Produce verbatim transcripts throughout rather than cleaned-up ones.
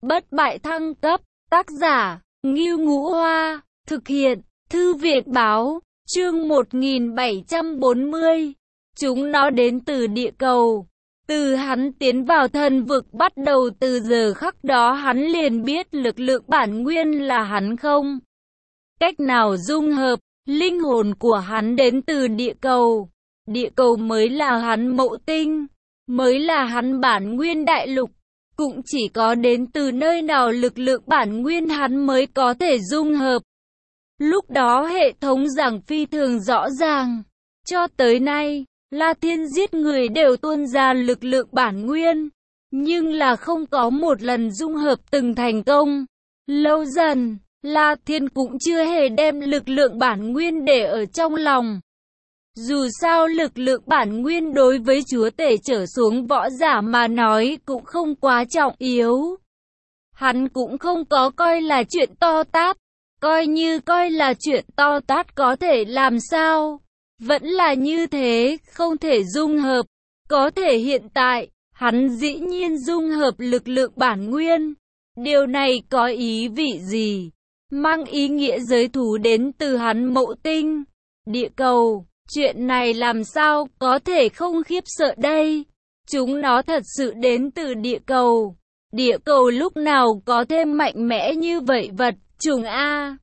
bất bại thăng cấp, tác giả, Ngưu Ngũ Hoa, thực hiện, Thư viện Báo, chương một nghìn bảy trăm bốn mươi. Chúng nó đến từ địa cầu. Từ hắn tiến vào thần vực bắt đầu, từ giờ khắc đó hắn liền biết lực lượng bản nguyên là hắn không cách nào dung hợp. Linh hồn của hắn đến từ địa cầu. Địa cầu mới là hắn mậu tinh, mới là hắn bản nguyên đại lục. Cũng chỉ có đến từ nơi nào lực lượng bản nguyên hắn mới có thể dung hợp. Lúc đó hệ thống giảng phi thường rõ ràng. Cho tới nay, La Thiên giết người đều tuôn ra lực lượng bản nguyên, nhưng là không có một lần dung hợp từng thành công. Lâu dần, La Thiên cũng chưa hề đem lực lượng bản nguyên để ở trong lòng. Dù sao lực lượng bản nguyên đối với chúa tể trở xuống võ giả mà nói cũng không quá trọng yếu. Hắn cũng không có coi là chuyện to tát, coi như coi là chuyện to tát có thể làm sao. Vẫn là như thế, không thể dung hợp. Có thể hiện tại, hắn dĩ nhiên dung hợp lực lượng bản nguyên. Điều này có ý vị gì? Mang ý nghĩa giới thú đến từ hắn mậu tinh, địa cầu. Chuyện này làm sao có thể không khiếp sợ đây? Chúng nó thật sự đến từ địa cầu. Địa cầu lúc nào có thêm mạnh mẽ như vậy vật chủng A?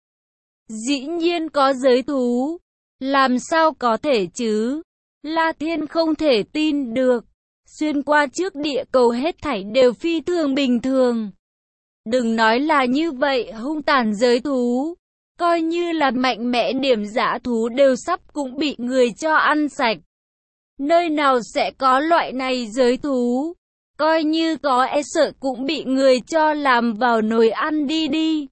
Dĩ nhiên có giới thú. Làm sao có thể chứ? La Thiên không thể tin được. Xuyên qua trước địa cầu hết thảy đều phi thường bình thường. Đừng nói là như vậy, hung tàn giới thú, coi như là mạnh mẽ điểm dã thú đều sắp cũng bị người cho ăn sạch. Nơi nào sẽ có loại này giới thú? Coi như có e sợ cũng bị người cho làm vào nồi ăn đi đi.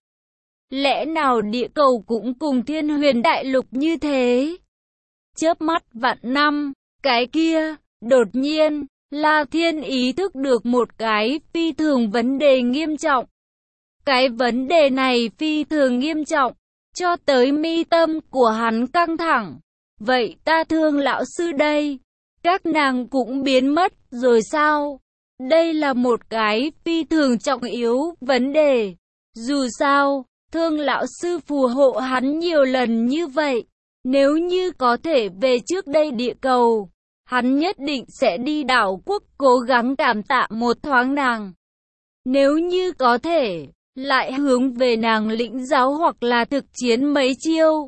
Lẽ nào địa cầu cũng cùng Thiên Huyền Đại Lục như thế? Chớp mắt vạn năm, cái kia, đột nhiên, La Thiên ý thức được một cái phi thường vấn đề nghiêm trọng. Cái vấn đề này phi thường nghiêm trọng, cho tới mi tâm của hắn căng thẳng. Vậy ta Thương lão sư đây, các nàng cũng biến mất rồi sao? Đây là một cái phi thường trọng yếu vấn đề. Dù sao, Thương lão sư phù hộ hắn nhiều lần như vậy. Nếu như có thể về trước đây địa cầu, hắn nhất định sẽ đi đảo quốc cố gắng cảm tạ một thoáng nàng. Nếu như có thể, lại hướng về nàng lĩnh giáo hoặc là thực chiến mấy chiêu.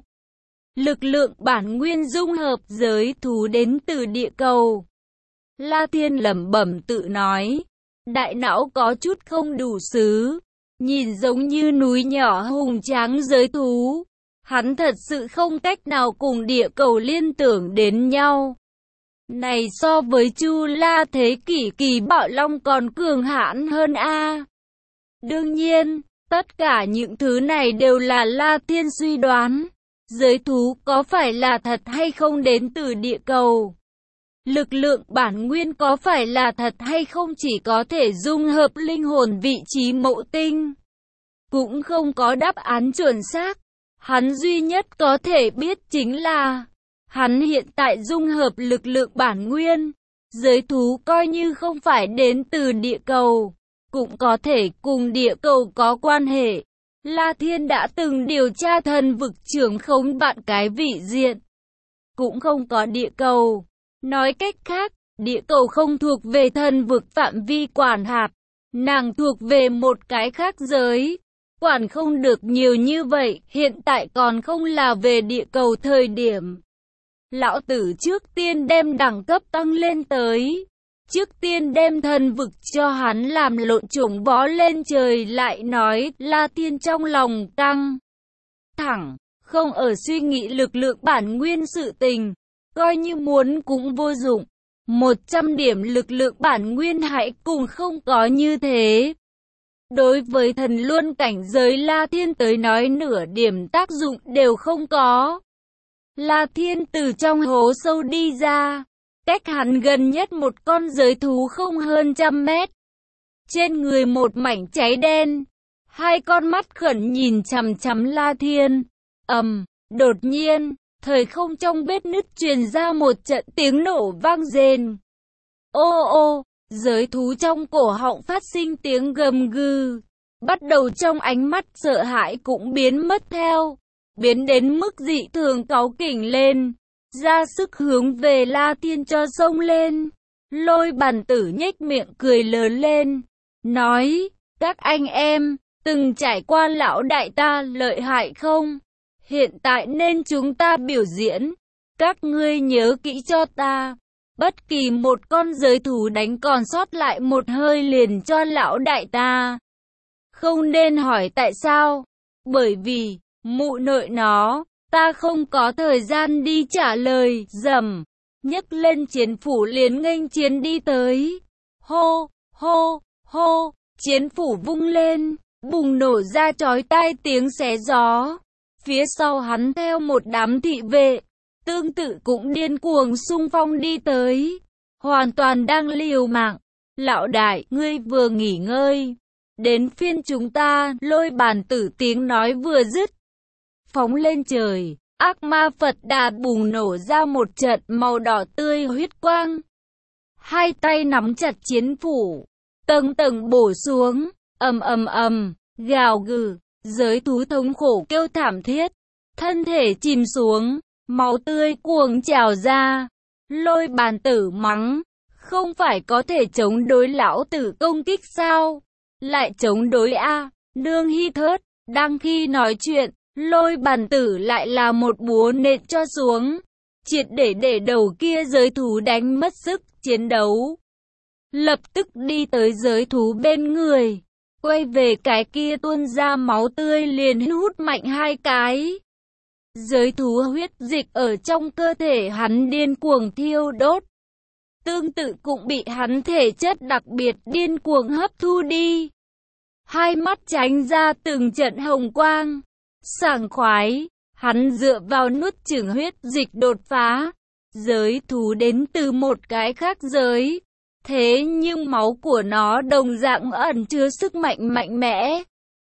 Lực lượng bản nguyên dung hợp giới thú đến từ địa cầu. La Thiên lẩm bẩm tự nói. Đại não có chút không đủ xứ. Nhìn giống như núi nhỏ hùng tráng giới thú. Hắn thật sự không cách nào cùng địa cầu liên tưởng đến nhau. Này so với Chu La thế kỷ kỳ bạo long còn cường hãn hơn a. Đương nhiên, tất cả những thứ này đều là La Thiên suy đoán. Giới thú có phải là thật hay không đến từ địa cầu? Lực lượng bản nguyên có phải là thật hay không chỉ có thể dung hợp linh hồn vị trí mậu tinh? Cũng không có đáp án chuẩn xác. Hắn duy nhất có thể biết chính là hắn hiện tại dung hợp lực lượng bản nguyên. Giới thú coi như không phải đến từ địa cầu, cũng có thể cùng địa cầu có quan hệ. La Thiên đã từng điều tra thần vực trưởng khống vạn cái vị diện, cũng không có địa cầu. Nói cách khác, địa cầu không thuộc về thần vực phạm vi quản hạt, nàng thuộc về một cái khác giới. Quản không được nhiều như vậy, hiện tại còn không là về địa cầu thời điểm. Lão tử trước tiên đem đẳng cấp tăng lên tới. Trước tiên đem thần vực cho hắn làm lộn chủng vó lên trời lại nói. La Thiên trong lòng căng thẳng, không ở suy nghĩ lực lượng bản nguyên sự tình. Coi như muốn cũng vô dụng. Một trăm điểm lực lượng bản nguyên hãy cùng không có như thế. Đối với thần luân cảnh giới La Thiên tới nói nửa điểm tác dụng đều không có. La Thiên từ trong hố sâu đi ra. Cách hắn gần nhất một con giới thú không hơn trăm mét. Trên người một mảnh cháy đen. Hai con mắt khẩn nhìn chằm chằm La Thiên. Ầm, đột nhiên, thời không trong vết nứt truyền ra một trận tiếng nổ vang rền. Ô ô, giới thú trong cổ họng phát sinh tiếng gầm gừ. bắt đầu trong ánh mắt sợ hãi cũng biến mất theo, biến đến mức dị thường cáu kỉnh lên, ra sức hướng về La Thiên cho xông lên. Lôi Bàn Tử nhếch miệng cười lớn lên, nói, các anh em, từng trải qua lão đại ta lợi hại không? Hiện tại nên chúng ta biểu diễn, các ngươi nhớ kỹ cho ta. Bất kỳ một con giới thú đánh còn sót lại một hơi liền cho lão đại ta. Không nên hỏi tại sao, bởi vì, mụ nội nó, ta không có thời gian đi trả lời. Rầm, nhấc lên chiến phủ liền nghênh chiến đi tới. Hô, hô, hô, chiến phủ vung lên, bùng nổ ra chói tai tiếng xé gió. Phía sau hắn theo một đám thị vệ, tương tự cũng điên cuồng xung phong đi tới, hoàn toàn đang liều mạng. Lão đại, ngươi vừa nghỉ ngơi, đến phiên chúng ta. Lôi Bàn Tử tiếng nói vừa dứt, phóng lên trời, ác ma Phật Đà bùng nổ ra một trận màu đỏ tươi huyết quang. Hai tay nắm chặt chiến phủ, tầng tầng bổ xuống, ầm ầm ầm, gào gừ, giới thú thống khổ kêu thảm thiết, thân thể chìm xuống, máu tươi cuồng trào ra. Lôi Bàn Tử mắng, không phải có thể chống đối lão tử công kích sao? Lại chống đối a? Nương Hi Thớt. Đang khi nói chuyện, Lôi Bàn Tử lại là một búa nện cho xuống, triệt để để đầu kia giới thú đánh mất sức chiến đấu. Lập tức đi tới giới thú bên người, quay về cái kia tuôn ra máu tươi liền hút mạnh hai cái. Giới thú huyết dịch ở trong cơ thể hắn điên cuồng thiêu đốt, tương tự cũng bị hắn thể chất đặc biệt điên cuồng hấp thu đi. Hai mắt tránh ra từng trận hồng quang, sảng khoái, hắn dựa vào nuốt chửng huyết dịch đột phá. Giới thú đến từ một cái khác giới, thế nhưng máu của nó đồng dạng ẩn chứa sức mạnh mạnh mẽ.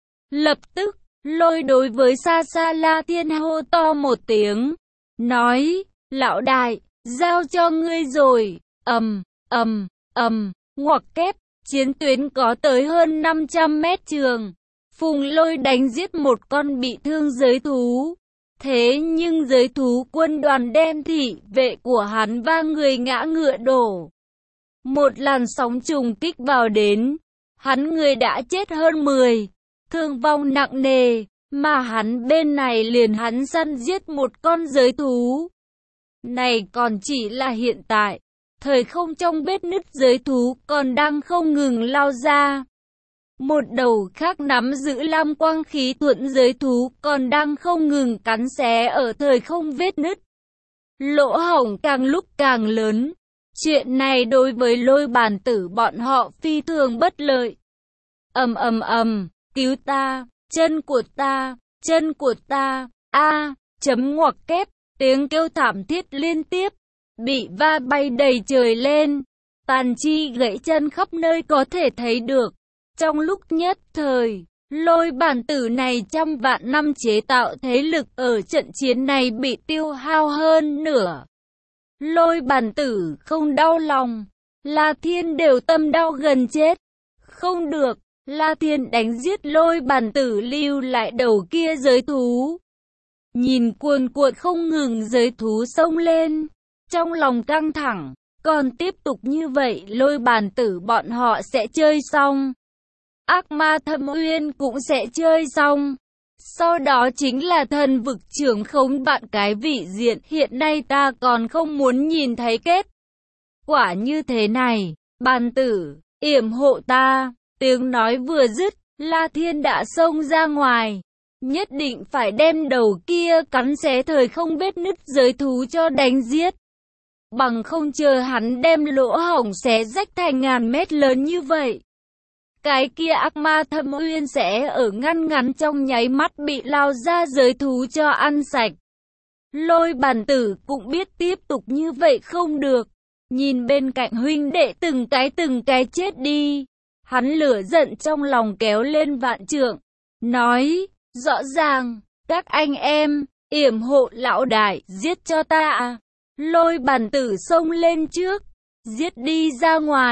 Lập tức, Lôi đối với xa xa La Thiên hô to một tiếng, nói, lão đại, giao cho ngươi rồi. Ầm, ầm, ầm, ngoặc kép, chiến tuyến có tới hơn năm trăm mét trường. Phùng Lôi đánh giết một con bị thương giới thú. Thế nhưng giới thú quân đoàn đem thị vệ của hắn và người ngã ngựa đổ. Một làn sóng trùng kích vào đến, hắn người đã chết hơn mười, thương vong nặng nề, mà hắn bên này liền hắn săn giết một con giới thú. Này còn chỉ là hiện tại, thời không trong vết nứt giới thú còn đang không ngừng lao ra. Một đầu khác nắm giữ lam quang khí thuẫn giới thú còn đang không ngừng cắn xé ở thời không vết nứt. Lỗ hổng càng lúc càng lớn. Chuyện này đối với Lôi Bàn Tử bọn họ phi thường bất lợi. Ầm ầm ầm, cứu ta, chân của ta, chân của ta, a, chấm ngoặc kép, tiếng kêu thảm thiết liên tiếp, bị va bay đầy trời lên, tàn chi gãy chân khắp nơi có thể thấy được. Trong lúc nhất thời, Lôi Bàn Tử này trăm vạn năm chế tạo thế lực ở trận chiến này bị tiêu hao hơn nửa. Lôi Bàn Tử không đau lòng, La Thiên đều tâm đau gần chết. Không được, La Thiên đánh giết Lôi Bàn Tử lưu lại đầu kia giới thú. Nhìn cuồn cuộn không ngừng giới thú xông lên, trong lòng căng thẳng, còn tiếp tục như vậy Lôi Bàn Tử bọn họ sẽ chơi xong. Ác ma Thâm Uyên cũng sẽ chơi xong. Sau đó chính là thần vực trưởng khống bạn cái vị diện hiện nay ta còn không muốn nhìn thấy kết quả như thế này. Bàn Tử, yểm hộ ta. Tiếng nói vừa dứt, La Thiên đã xông ra ngoài. Nhất định phải đem đầu kia cắn xé thời không vết nứt giới thú cho đánh giết. Bằng không chờ hắn đem lỗ hổng xé rách thành ngàn mét lớn như vậy, cái kia ác ma Thâm Uyên sẽ ở ngăn ngắn trong nháy mắt bị lao ra giới thú cho ăn sạch. Lôi Bàn Tử cũng biết tiếp tục như vậy không được. Nhìn bên cạnh huynh đệ từng cái từng cái chết đi, hắn lửa giận trong lòng kéo lên vạn trượng, nói, rõ ràng, các anh em, yểm hộ lão đại, giết cho ta à. Lôi Bàn Tử xông lên trước, giết đi ra ngoài.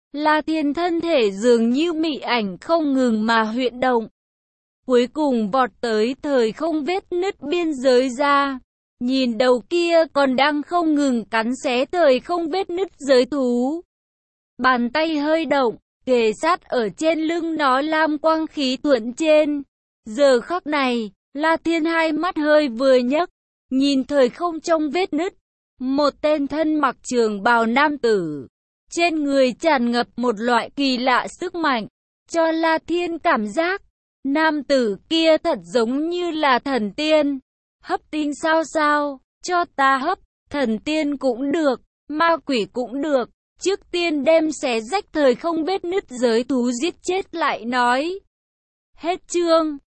La Thiên thân thể dường như mị ảnh không ngừng mà huyễn động. Cuối cùng vọt tới thời không vết nứt biên giới ra. Nhìn đầu kia còn đang không ngừng cắn xé thời không vết nứt giới thú. Bàn tay hơi động, kề sát ở trên lưng nó lam quang khí thuận trên. Giờ khắc này, La Thiên hai mắt hơi vừa nhấc, nhìn thời không trong vết nứt. Một tên thân mặc trường bào nam tử. Trên người tràn ngập một loại kỳ lạ sức mạnh, cho La Thiên cảm giác. Nam tử kia thật giống như là thần tiên. Hấp tinh sao sao, cho ta hấp, thần tiên cũng được, ma quỷ cũng được. Trước tiên đem xé rách thời không vết nứt giới thú giết chết lại nói. Hết chương.